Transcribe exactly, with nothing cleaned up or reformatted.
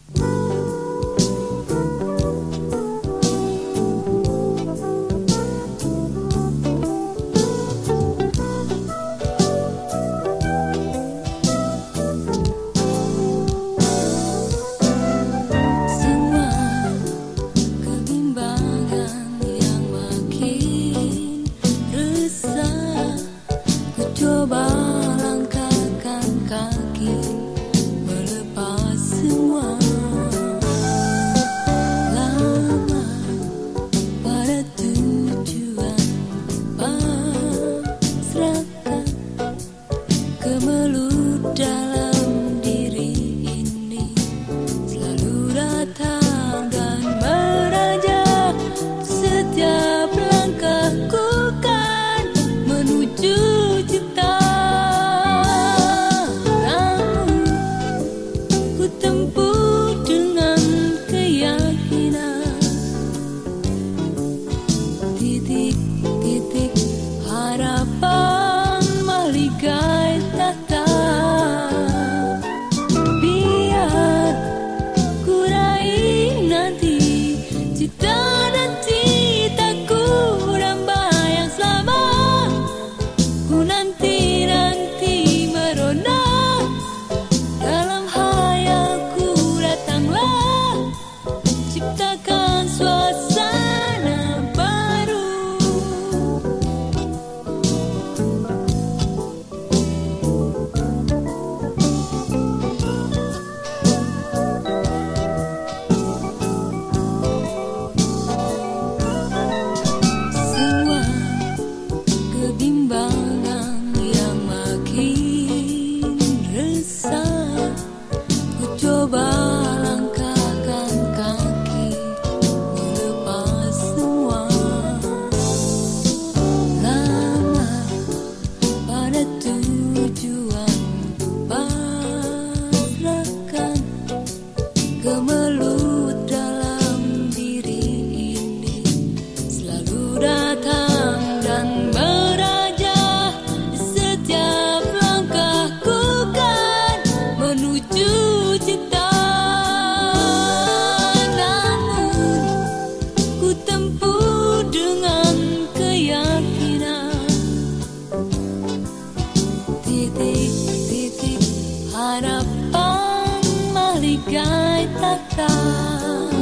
Kemelut dalam diri ini selalu datang dan meraja. Setiap langkahku kan menuju cinta. Namun ku tempuh dengan keyakinan. Titik-titik harapan meligai tahta. Biar ku raih nanti cita dan citaku rambai yang selama ku nanti-nanti merona. Dalam hayalku datanglah ciptakan suasana baru. Semua kebimbangan yang makin resah, ku coba langkahkan kaki melepas semua. Lama pada tujuan pasrahkan. Kemelut dalam diri ini selalu datang dan meraja. Setiap langkahku kan menuju cinta. Namun ku tempuh dengan keyakinan. Titik-titik harapan meligai tahta.